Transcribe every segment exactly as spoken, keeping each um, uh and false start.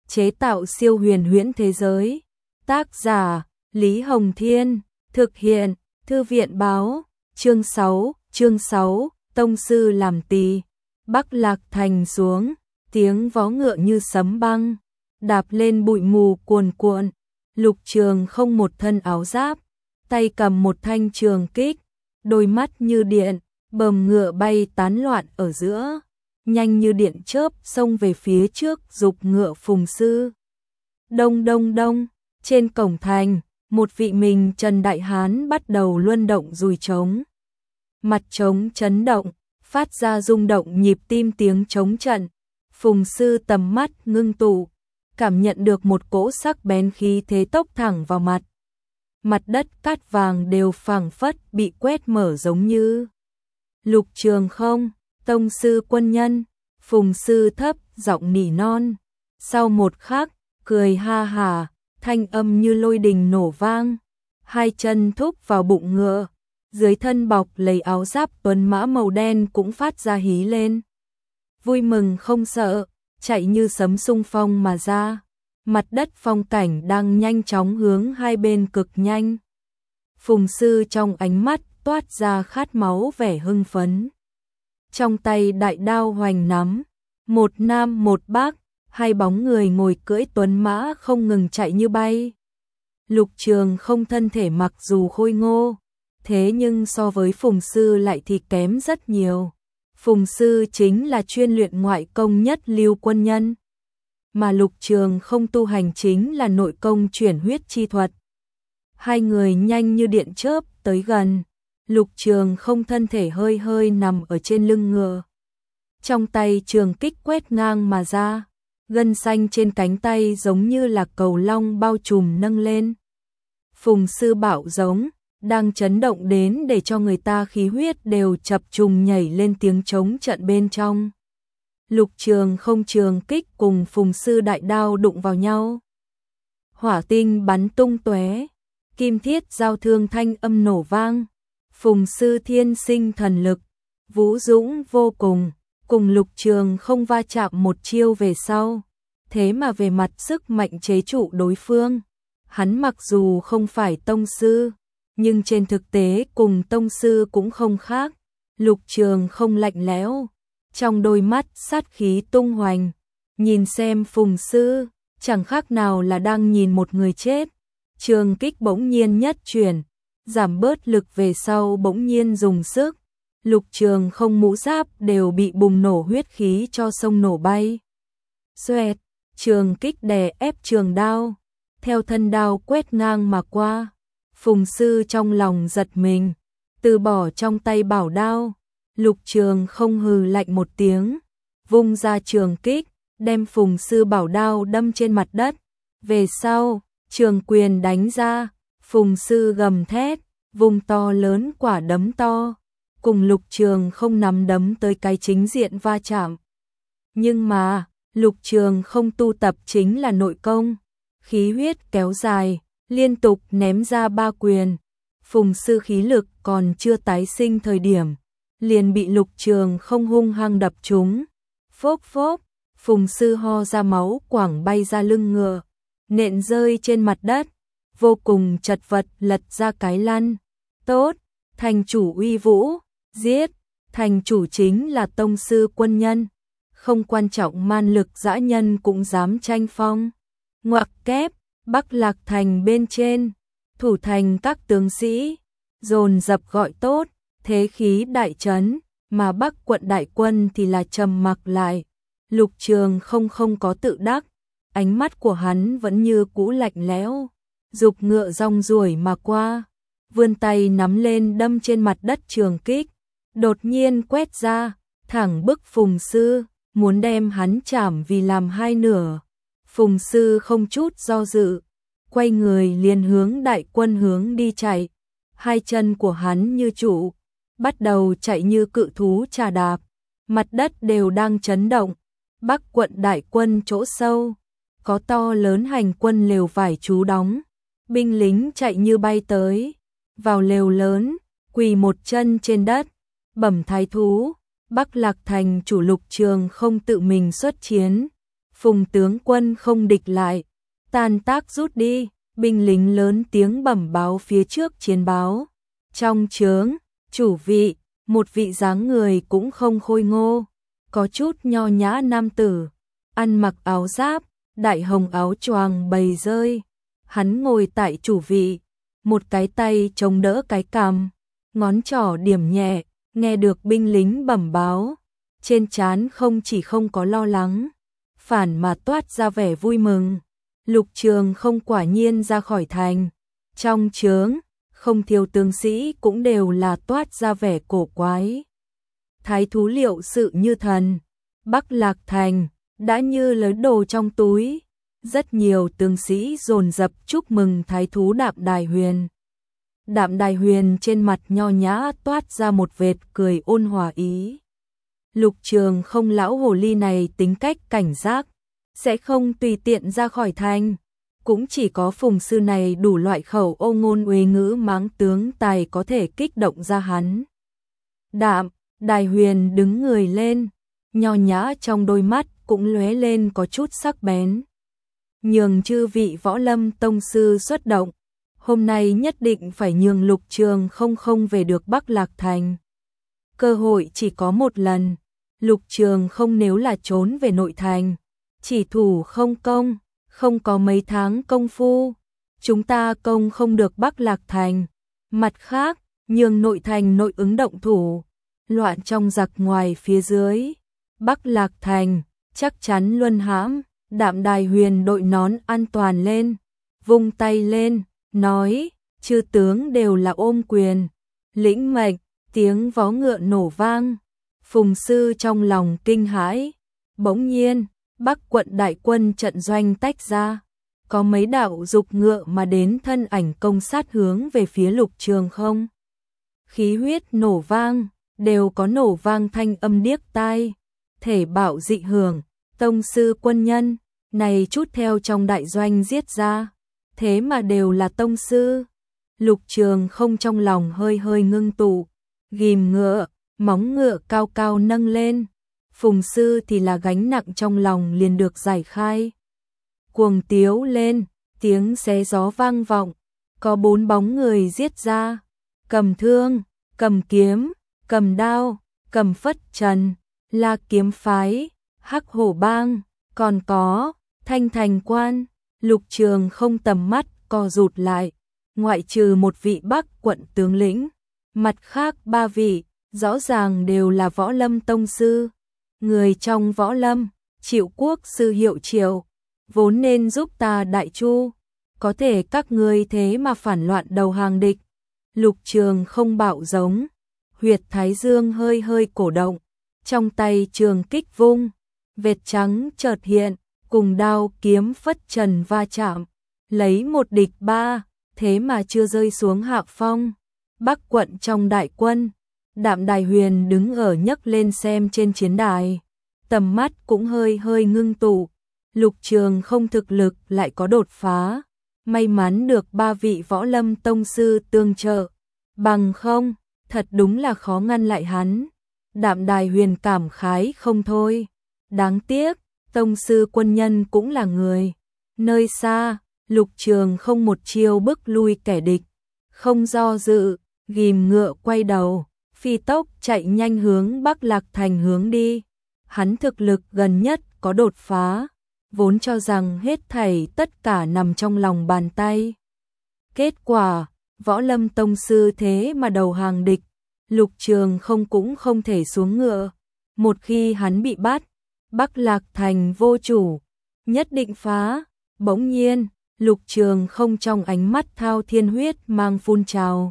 chế tạo siêu huyền huyễn thế giới. Tác giả Lý Hồng Thiên, thực hiện Thư viện Báo. Chương sáu, chương sáu, tông sư làm tỳ. Bắc Lạc Thành xuống, tiếng vó ngựa như sấm băng, đạp lên bụi mù cuồn cuộn. Lục Trường không một thân áo giáp, tay cầm một thanh trường kích, đôi mắt như điện, bờm ngựa bay tán loạn ở giữa, nhanh như điện chớp xông về phía trước giục ngựa Phùng Sư. Đông đông đông, trên cổng thành, một vị mình Trần Đại Hán bắt đầu luân động dùi trống. Mặt trống chấn động, phát ra rung động nhịp tim tiếng trống trận. Phùng Sư tầm mắt ngưng tụ, cảm nhận được một cỗ sắc bén khí thế tốc thẳng vào mặt. Mặt đất cát vàng đều phảng phất bị quét mở giống như. Lục Trường không, tông sư quân nhân. Phùng Sư thấp giọng nỉ non. Sau một khắc, cười ha hả, thanh âm như lôi đình nổ vang. Hai chân thúc vào bụng ngựa, dưới thân bọc lấy áo giáp tuấn mã màu đen cũng phát ra hí lên. Vui mừng không sợ, chạy như sấm xung phong mà ra. Mặt đất phong cảnh đang nhanh chóng hướng hai bên cực nhanh. Phùng Sư trong ánh mắt toát ra khát máu vẻ hưng phấn. Trong tay đại đao hoành nắm, một nam một bác, hai bóng người ngồi cưỡi tuấn mã không ngừng chạy như bay. Lục Trường không thân thể mặc dù khôi ngô, thế nhưng so với Phùng Sư lại thì kém rất nhiều. Phùng Sư chính là chuyên luyện ngoại công nhất lưu quân nhân, mà Lục Trường không tu hành chính là nội công chuyển huyết chi thuật. Hai người nhanh như điện chớp tới gần, Lục Trường không thân thể hơi hơi nằm ở trên lưng ngựa. Trong tay trường kích quét ngang mà ra, gân xanh trên cánh tay giống như là cầu long bao trùm nâng lên. Phùng Sư bạo giống, đang chấn động đến để cho người ta khí huyết đều chập trùng nhảy lên tiếng trống trận bên trong. Lục Trường không trường kích cùng Phùng Sư đại đao đụng vào nhau. Hỏa tinh bắn tung tóe, kim thiết giao thương thanh âm nổ vang. Phùng Sư thiên sinh thần lực, vũ dũng vô cùng, cùng Lục Trường không va chạm một chiêu về sau. Thế mà về mặt sức mạnh chế trụ đối phương, hắn mặc dù không phải tông sư, nhưng trên thực tế cùng tông sư cũng không khác. Lục Trường không lạnh lẽo, trong đôi mắt sát khí tung hoành, nhìn xem Phùng Sư, chẳng khác nào là đang nhìn một người chết. Trường kích bỗng nhiên nhất chuyển, giảm bớt lực về sau bỗng nhiên dùng sức. Lục Trường không mũ giáp đều bị bùng nổ huyết khí cho sông nổ bay. Xoẹt, trường kích đè ép trường đao, theo thân đao quét ngang mà qua. Phùng Sư trong lòng giật mình, từ bỏ trong tay bảo đao. Lục Trường không hừ lạnh một tiếng, vung ra trường kích, đem Phùng Sư bảo đao đâm trên mặt đất. Về sau, trường quyền đánh ra, Phùng Sư gầm thét, vùng to lớn quả đấm to, cùng Lục Trường không nắm đấm tới cái chính diện va chạm. Nhưng mà, Lục Trường không tu tập chính là nội công, khí huyết kéo dài, liên tục ném ra ba quyền. Phùng Sư khí lực còn chưa tái sinh thời điểm, liền bị Lục Trường không hung hăng đập trúng. Phốp phốp, Phùng Sư ho ra máu quẳng bay ra lưng ngựa, nện rơi trên mặt đất, vô cùng chật vật lật ra cái lăn. Tốt, thành chủ uy vũ, giết, thành chủ chính là tông sư quân nhân, không quan trọng man lực dã nhân cũng dám tranh phong. Ngoặc kép, Bắc Lạc Thành bên trên, thủ thành các tướng sĩ dồn dập gọi tốt, thế khí đại trấn, mà Bắc quận đại quân thì là trầm mặc lại. Lục Trường không không có tự đắc, ánh mắt của hắn vẫn như cũ lạnh lẽo, giục ngựa rong ruổi mà qua, vươn tay nắm lên đâm trên mặt đất trường kích, đột nhiên quét ra, thẳng bức Phùng Sư, muốn đem hắn chảm vì làm hai nửa. Phùng Sư không chút do dự, quay người liền hướng đại quân hướng đi chạy, hai chân của hắn như trụ, bắt đầu chạy như cự thú trà đạp, mặt đất đều đang chấn động. Bắc quận đại quân chỗ sâu, có to lớn hành quân lều vải trú đóng, binh lính chạy như bay tới, vào lều lớn, quỳ một chân trên đất, bẩm thái thú, Bắc Lạc Thành chủ Lục Trường không tự mình xuất chiến. Phùng tướng quân không địch lại, tan tác rút đi, binh lính lớn tiếng bẩm báo phía trước chiến báo. Trong trướng, chủ vị, một vị dáng người cũng không khôi ngô, có chút nho nhã nam tử, ăn mặc áo giáp, đại hồng áo choàng bầy rơi. Hắn ngồi tại chủ vị, một cái tay chống đỡ cái cằm, ngón trỏ điểm nhẹ, nghe được binh lính bẩm báo. Trên trán không chỉ không có lo lắng, phản mà toát ra vẻ vui mừng. Lục Trường không quả nhiên ra khỏi thành. Trong trướng, không thiếu tướng sĩ cũng đều là toát ra vẻ cổ quái. Thái thú liệu sự như thần, Bắc Lạc Thành, đã như lấy đồ trong túi. Rất nhiều tướng sĩ dồn dập chúc mừng thái thú Đạm Đài Huyền. Đạm Đài Huyền trên mặt nho nhã toát ra một vệt cười ôn hòa ý. Lục Trường không lão hồ ly này tính cách cảnh giác, sẽ không tùy tiện ra khỏi thành. Cũng chỉ có Phùng sư này đủ loại khẩu ô ngôn uế ngữ mắng tướng tài có thể kích động ra hắn. Đạm Đài Huyền đứng người lên, nho nhã trong đôi mắt cũng lóe lên có chút sắc bén. Nhường chư vị võ lâm tông sư xuất động, hôm nay nhất định phải nhường Lục Trường không không về được Bắc Lạc Thành. Cơ hội chỉ có một lần, Lục Trường không nếu là trốn về nội thành, chỉ thủ không công, không có mấy tháng công phu, chúng ta công không được Bắc Lạc Thành. Mặt khác, nhường nội thành nội ứng động thủ, loạn trong giặc ngoài phía dưới, Bắc Lạc Thành chắc chắn luân hãm. Đạm Đài Huyền đội nón an toàn lên, vung tay lên, nói, chư tướng đều là ôm quyền, lĩnh mệnh. Tiếng vó ngựa nổ vang, Phùng sư trong lòng kinh hãi. Bỗng nhiên, Bắc quận đại quân trận doanh tách ra, có mấy đạo dục ngựa mà đến, thân ảnh công sát hướng về phía Lục Trường không. Khí huyết nổ vang, đều có nổ vang thanh âm điếc tai, thể bạo dị hưởng. Tông sư quân nhân, này chút theo trong đại doanh giết ra, thế mà đều là tông sư. Lục Trường không trong lòng hơi hơi ngưng tụ, ghim ngựa, móng ngựa cao cao nâng lên. Phùng sư thì là gánh nặng trong lòng liền được giải khai. Cuồng tiếu lên, tiếng xé gió vang vọng, có bốn bóng người giết ra, cầm thương, cầm kiếm, cầm đao, cầm phất trần, La kiếm phái, Hắc hổ bang, còn có Thanh thành quan. Lục Trường không tầm mắt co rụt lại, ngoại trừ một vị Bắc quận tướng lĩnh, mặt khác ba vị rõ ràng đều là võ lâm tông sư. Người trong võ lâm, Triệu quốc sư Hiệu Triệu, vốn nên giúp ta đại chu, có thể các ngươi thế mà phản loạn đầu hàng địch. Lục Trường không bạo giống, huyệt thái dương hơi hơi cổ động, trong tay trường kích vung, vệt trắng chợt hiện, cùng đao kiếm phất trần va chạm, lấy một địch ba, thế mà chưa rơi xuống hạ phong. Bắc quận trong đại quân, Đạm Đài Huyền đứng ở nhấc lên xem trên chiến đài, tầm mắt cũng hơi hơi ngưng tụ. Lục Trường không thực lực lại có đột phá, may mắn được ba vị võ lâm tông sư tương trợ, bằng không, thật đúng là khó ngăn lại hắn. Đạm Đài Huyền cảm khái không thôi, đáng tiếc, tông sư quân nhân cũng là người. Nơi xa, Lục Trường không một chiêu bức lui kẻ địch, không do dự, ghim ngựa quay đầu, phi tốc chạy nhanh hướng Bắc Lạc Thành hướng đi. Hắn thực lực gần nhất có đột phá, vốn cho rằng hết thảy tất cả nằm trong lòng bàn tay. Kết quả, võ lâm tông sư thế mà đầu hàng địch, Lục Trường không cũng không thể xuống ngựa. Một khi hắn bị bắt, Bắc Lạc Thành vô chủ, nhất định phá. Bỗng nhiên, Lục Trường không trong ánh mắt thao thiên huyết mang phun trào.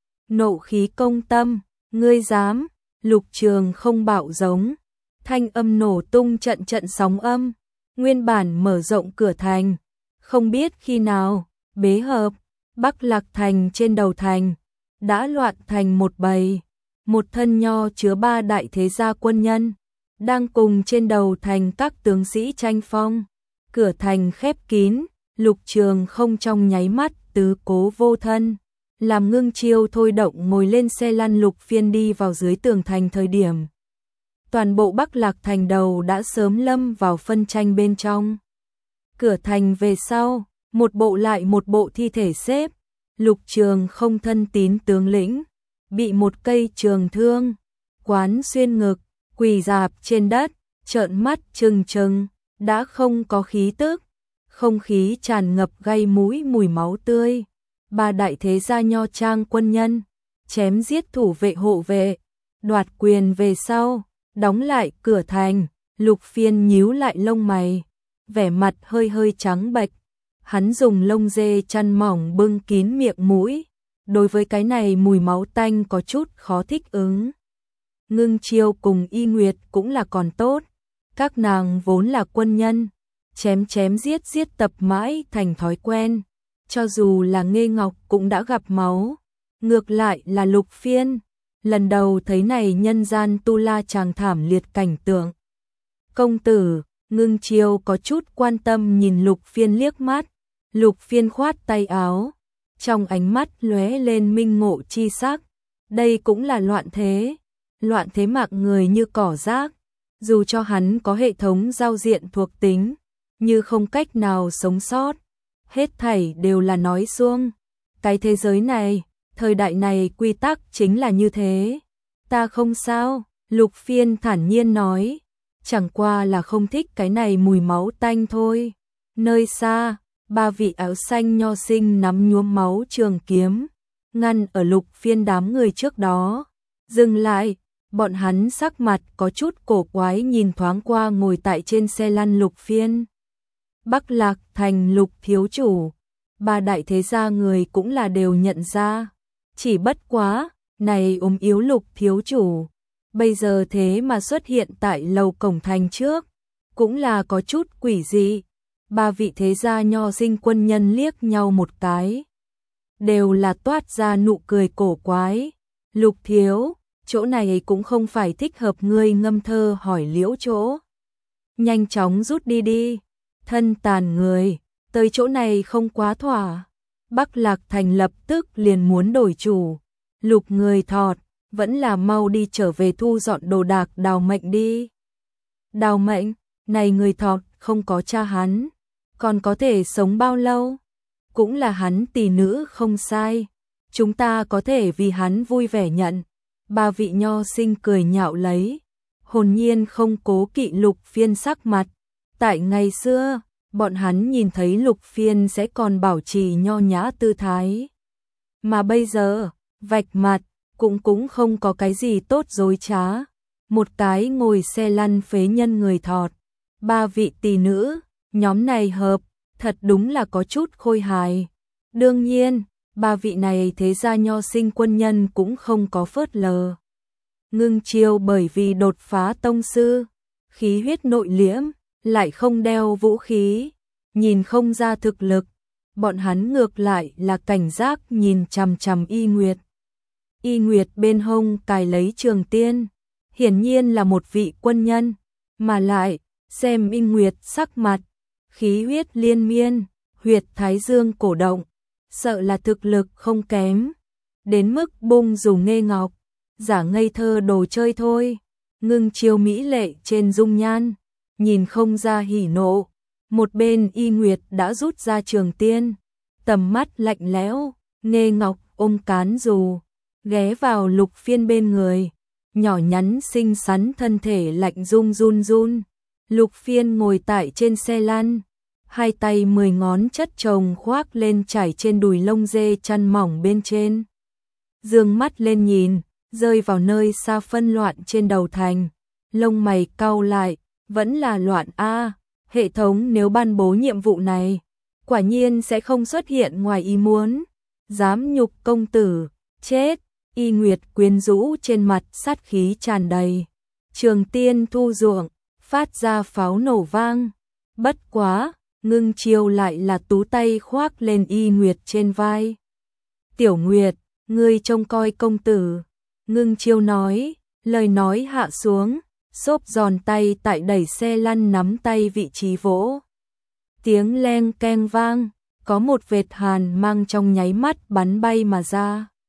Nộ khí công tâm, ngươi dám? Lục Trường không bạo giống, thanh âm nổ tung trận trận sóng âm, nguyên bản mở rộng cửa thành, không biết khi nào bế hợp. Bắc Lạc Thành trên đầu thành đã loạn thành một bầy, một thân nho chứa ba đại thế gia quân nhân đang cùng trên đầu thành các tướng sĩ tranh phong. Cửa thành khép kín, Lục Trường không trong nháy mắt tứ cố vô thân, làm ngưng chiêu thôi động ngồi lên xe lăn lục phiên đi vào dưới tường thành. Thời điểm toàn bộ Bắc Lạc thành đầu đã sớm lâm vào phân tranh bên trong. Cửa thành về sau, một bộ lại một bộ thi thể xếp, Lục Trường không thân tín tướng lĩnh, bị một cây trường thương quán xuyên ngực, quỳ rạp trên đất, trợn mắt trừng trừng, đã không có khí tức, không khí tràn ngập gây mũi mùi máu tươi. Ba đại thế gia nho trang quân nhân, chém giết thủ vệ hộ vệ, đoạt quyền về sau, đóng lại cửa thành. Lục Phiên nhíu lại lông mày, vẻ mặt hơi hơi trắng bệch. Hắn dùng lông dê chăn mỏng bưng kín miệng mũi, đối với cái này mùi máu tanh có chút khó thích ứng. Ngưng Chiêu cùng Y Nguyệt cũng là còn tốt, các nàng vốn là quân nhân, chém chém giết giết tập mãi thành thói quen, cho dù là Nghê Ngọc cũng đã gặp máu. Ngược lại là Lục Phiên, lần đầu thấy này nhân gian tu la chàng thảm liệt cảnh tượng. Công tử, Ngưng Chiêu có chút quan tâm nhìn Lục Phiên liếc mắt. Lục Phiên khoát tay áo, trong ánh mắt lóe lên minh ngộ chi sắc. Đây cũng là loạn thế, loạn thế mạng người như cỏ rác, dù cho hắn có hệ thống giao diện thuộc tính, như không cách nào sống sót, hết thảy đều là nói suông. Cái thế giới này, thời đại này quy tắc chính là như thế. Ta không sao, Lục Phiên thản nhiên nói, chẳng qua là không thích cái này mùi máu tanh thôi. Nơi xa, ba vị áo xanh nho sinh nắm nhuốm máu trường kiếm, ngăn ở Lục Phiên đám người trước đó. Dừng lại, bọn hắn sắc mặt có chút cổ quái nhìn thoáng qua ngồi tại trên xe lăn Lục Phiên. Bắc Lạc thành Lục thiếu chủ, ba đại thế gia người cũng là đều nhận ra. Chỉ bất quá, này ốm yếu Lục thiếu chủ, bây giờ thế mà xuất hiện tại lầu cổng thành trước, cũng là có chút quỷ dị. Ba vị thế gia nho sinh quân nhân liếc nhau một cái, đều là toát ra nụ cười cổ quái. Lục thiếu, chỗ này cũng không phải thích hợp ngươi ngâm thơ hỏi liễu chỗ. Nhanh chóng rút đi đi, thân tàn người, tới chỗ này không quá thỏa. Bắc Lạc thành lập tức liền muốn đổi chủ. Lục người thọt, vẫn là mau đi trở về thu dọn đồ đạc Đào Mệnh đi. Đào Mệnh, này người thọt không có cha hắn, còn có thể sống bao lâu? Cũng là hắn tỷ nữ không sai, chúng ta có thể vì hắn vui vẻ nhận. Ba vị nho sinh cười nhạo lấy, hồn nhiên không cố kỵ Lục Phiên sắc mặt. Tại ngày xưa, bọn hắn nhìn thấy Lục Phiên sẽ còn bảo trì nho nhã tư thái. Mà bây giờ, vạch mặt, cũng cũng không có cái gì tốt dối trá. Một cái ngồi xe lăn phế nhân người thọt, ba vị tỷ nữ, nhóm này hợp, thật đúng là có chút khôi hài. Đương nhiên, ba vị này thế gia nho sinh quân nhân cũng không có phớt lờ. Ngưng Chiêu bởi vì đột phá tông sư, khí huyết nội liễm, lại không đeo vũ khí, nhìn không ra thực lực. Bọn hắn ngược lại là cảnh giác nhìn chằm chằm Y Nguyệt. Y Nguyệt bên hông cài lấy trường tiên, hiển nhiên là một vị quân nhân, mà lại, xem Y Nguyệt sắc mặt, khí huyết liên miên, huyệt thái dương cổ động, sợ là thực lực không kém, đến mức bung dù Nghê Ngọc, giả ngây thơ đồ chơi thôi. Ngưng Chiêu mỹ lệ trên dung nhan, nhìn không ra hỉ nộ. Một bên Y Nguyệt đã rút ra trường tiên, tầm mắt lạnh lẽo. Nghê Ngọc ôm cán dù, ghé vào Lục Phiên bên người, nhỏ nhắn xinh xắn thân thể lạnh run run run. Lục Phiên ngồi tại trên xe lăn, hai tay mười ngón chất chồng khoác lên trải trên đùi lông dê chăn mỏng bên trên. Dương mắt lên nhìn, rơi vào nơi xa phân loạn trên đầu thành, lông mày cau lại, vẫn là loạn a. Hệ thống nếu ban bố nhiệm vụ này, quả nhiên sẽ không xuất hiện ngoài ý muốn. Dám nhục công tử, chết. Y Nguyệt quyến rũ trên mặt sát khí tràn đầy, trường tiên thu ruộng, phát ra pháo nổ vang. Bất quá, Ngưng Chiêu lại là tú tay khoác lên Y Nguyệt trên vai. Tiểu Nguyệt, ngươi trông coi công tử. Ngưng Chiêu nói, lời nói hạ xuống, xốp giòn tay tại đẩy xe lăn nắm tay vị trí vỗ. Tiếng leng keng vang, có một vệt hàn mang trong nháy mắt bắn bay mà ra.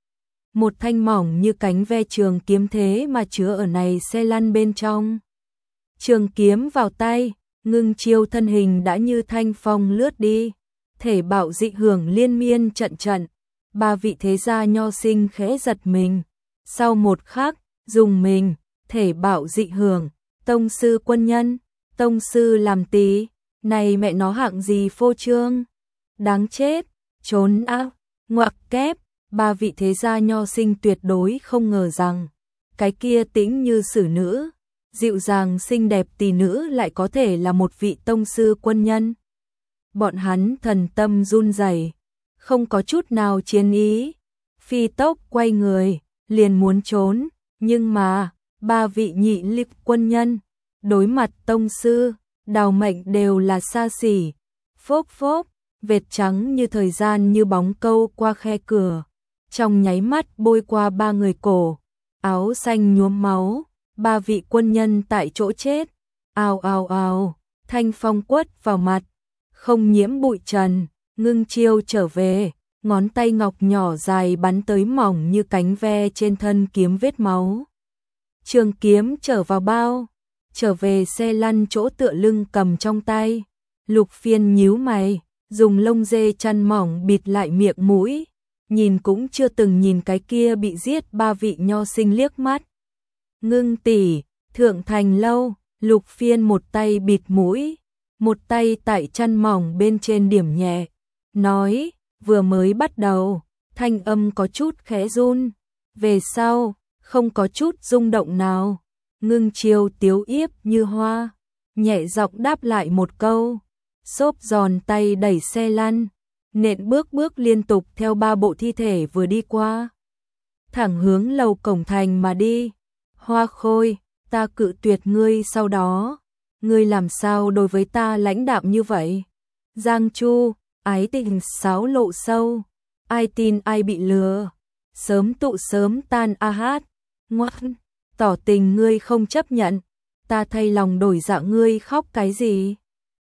một thanh mỏng như cánh ve trường kiếm thế mà chứa ở này xe lăn bên trong. Trường kiếm vào tay, Ngưng Chiêu thân hình đã như thanh phong lướt đi, thể bạo dị hưởng liên miên trận trận, ba vị thế gia nho sinh khẽ giật mình. Sau một khắc, dùng mình, thể bạo dị hưởng, tông sư quân nhân, tông sư làm tí, này mẹ nó hạng gì phô trương, đáng chết, trốn ác, ngoặc kép, ba vị thế gia nho sinh tuyệt đối không ngờ rằng, cái kia tĩnh như xử nữ, dịu dàng xinh đẹp tỷ nữ lại có thể là một vị tông sư quân nhân. Bọn hắn thần tâm run rẩy, không có chút nào chiến ý, phi tốc quay người, liền muốn trốn, nhưng mà, ba vị nhị lịch quân nhân, đối mặt tông sư, đào mệnh đều là xa xỉ, phốp phốp, vệt trắng như thời gian như bóng câu qua khe cửa, trong nháy mắt bôi qua ba người cổ, áo xanh nhuốm máu, ba vị quân nhân tại chỗ chết, ào ào ào, thanh phong quất vào mặt, không nhiễm bụi trần, Ngưng Chiêu trở về, ngón tay ngọc nhỏ dài bắn tới mỏng như cánh ve trên thân kiếm vết máu. Trường kiếm trở vào bao, trở về xe lăn chỗ tựa lưng cầm trong tay, Lục Phiên nhíu mày, dùng lông dê chăn mỏng bịt lại miệng mũi, nhìn cũng chưa từng nhìn cái kia bị giết ba vị nho sinh liếc mắt. Ngưng tỷ, thượng thành lâu, Lục Phiên một tay bịt mũi, một tay tại chăn mỏng bên trên điểm nhẹ, nói, vừa mới bắt đầu, thanh âm có chút khẽ run, về sau, không có chút rung động nào. Ngưng Chiêu tiếu yếp như hoa, nhẹ giọng đáp lại một câu, xốp giòn tay đẩy xe lăn, nện bước bước liên tục theo ba bộ thi thể vừa đi qua, thẳng hướng lầu cổng thành mà đi. Hoa Khôi, ta cự tuyệt ngươi sau đó, ngươi làm sao đối với ta lãnh đạm như vậy? Giang Chu, ái tình sáo lộ sâu, ai tin ai bị lừa, sớm tụ sớm tan a hát, ngoan, tỏ tình ngươi không chấp nhận, ta thay lòng đổi dạ ngươi khóc cái gì?